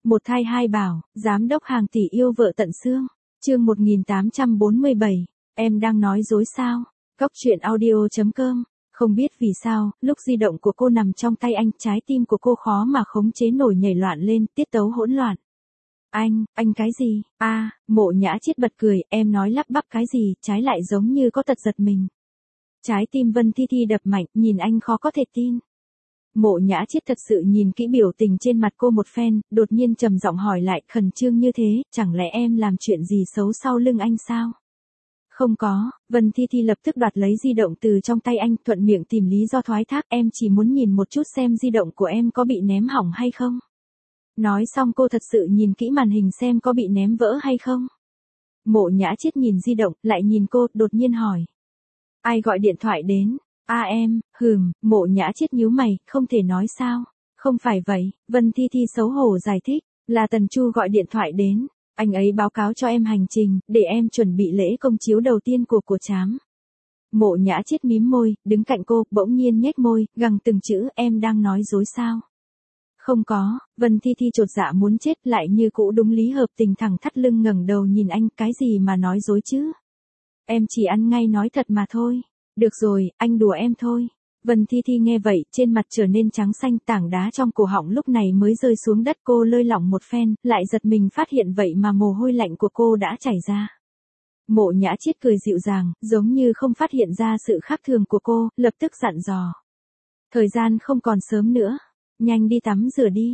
Một thai hai bảo, giám đốc hàng tỷ yêu vợ tận xương. Chương 1847, em đang nói dối sao? Góc truyện audio.com. Không biết vì sao, lúc di động của cô nằm trong tay anh, trái tim của cô khó mà khống chế nổi nhảy loạn lên, tiết tấu hỗn loạn. Anh cái gì? Mộ Nhã Chiết bật cười, em nói lắp bắp cái gì, trái lại giống như có tật giật mình. Trái tim Vân Thi Thi đập mạnh, nhìn anh khó có thể tin. Mộ Nhã Chiết thật sự nhìn kỹ biểu tình trên mặt cô một phen, đột nhiên trầm giọng hỏi lại, khẩn trương như thế, chẳng lẽ em làm chuyện gì xấu sau lưng anh sao? Không có, Vân Thi Thi lập tức đoạt lấy di động từ trong tay anh, thuận miệng tìm lý do thoái thác, em chỉ muốn nhìn một chút xem di động của em có bị ném hỏng hay không. Nói xong cô thật sự nhìn kỹ màn hình xem có bị ném vỡ hay không. Mộ Nhã Chiết nhìn di động, lại nhìn cô, đột nhiên hỏi. Ai gọi điện thoại đến? Em, Mộ Nhã Chiết nhíu mày, không thể nói sao. Không phải vậy, Vân Thi Thi xấu hổ giải thích, là Tần Chu gọi điện thoại đến. Anh ấy báo cáo cho em hành trình, để em chuẩn bị lễ công chiếu đầu tiên của Trám. Mộ Nhã Chiết mím môi, đứng cạnh cô, bỗng nhiên nhếch môi, gằn từng chữ, em đang nói dối sao? Không có, Vân Thi Thi chột dạ muốn chết, lại như cũ đúng lý hợp tình thẳng thắt lưng ngẩng đầu nhìn anh, cái gì mà nói dối chứ? Em chỉ ăn ngay nói thật mà thôi. Được rồi, anh đùa em thôi. Vân Thi Thi nghe vậy, trên mặt trở nên trắng xanh, tảng đá trong cổ họng lúc này mới rơi xuống đất, cô lơi lỏng một phen, lại giật mình phát hiện vậy mà mồ hôi lạnh của cô đã chảy ra. Mộ Nhã Chiết cười dịu dàng, giống như không phát hiện ra sự khác thường của cô, lập tức dặn dò. Thời gian không còn sớm nữa, nhanh đi tắm rửa đi.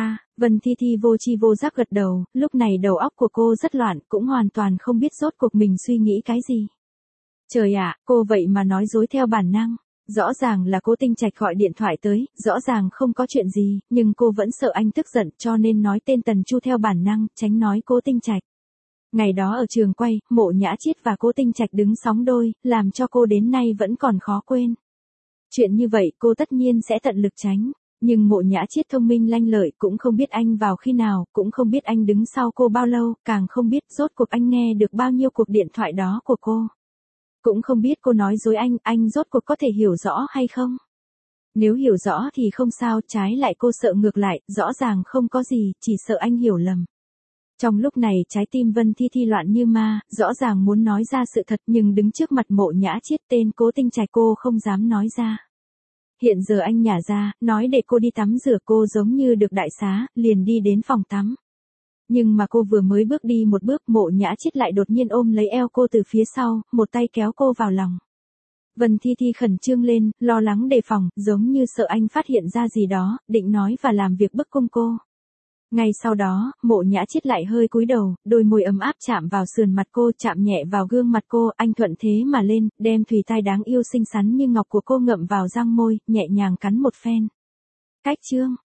Vân Thi Thi vô tri vô giác gật đầu, lúc này đầu óc của cô rất loạn, cũng hoàn toàn không biết rốt cuộc mình suy nghĩ cái gì. Trời ạ, cô vậy mà nói dối theo bản năng. Rõ ràng là Cố Tinh Trạch gọi điện thoại tới, rõ ràng không có chuyện gì, nhưng cô vẫn sợ anh tức giận cho nên nói tên Tần Chu theo bản năng, tránh nói Cố Tinh Trạch. Ngày đó ở trường quay, Mộ Nhã Chiết và Cố Tinh Trạch đứng sóng đôi, làm cho cô đến nay vẫn còn khó quên. Chuyện như vậy cô tất nhiên sẽ tận lực tránh, nhưng Mộ Nhã Chiết thông minh lanh lợi, cũng không biết anh vào khi nào, cũng không biết anh đứng sau cô bao lâu, càng không biết rốt cuộc anh nghe được bao nhiêu cuộc điện thoại đó của cô. Cũng không biết cô nói dối anh rốt cuộc có thể hiểu rõ hay không? Nếu hiểu rõ thì không sao, trái lại cô sợ ngược lại, rõ ràng không có gì, chỉ sợ anh hiểu lầm. Trong lúc này trái tim Vân Thi Thi loạn như ma, rõ ràng muốn nói ra sự thật nhưng đứng trước mặt Mộ Nhã Chiết, tên Cố Tinh Trạch cô không dám nói ra. Hiện giờ anh nhả ra, nói để cô đi tắm rửa, cô giống như được đại xá, liền đi đến phòng tắm. Nhưng mà cô vừa mới bước đi một bước, Mộ Nhã Chiết lại đột nhiên ôm lấy eo cô từ phía sau, một tay kéo cô vào lòng. Vân Thi Thi khẩn trương lên, lo lắng đề phòng, giống như sợ anh phát hiện ra gì đó, định nói và làm việc bức cung cô. Ngay sau đó, Mộ Nhã Chiết lại hơi cúi đầu, đôi môi ấm áp chạm vào sườn mặt cô, chạm nhẹ vào gương mặt cô, anh thuận thế mà lên, đem thùy tai đáng yêu xinh xắn như ngọc của cô ngậm vào răng môi, nhẹ nhàng cắn một phen. Cách chương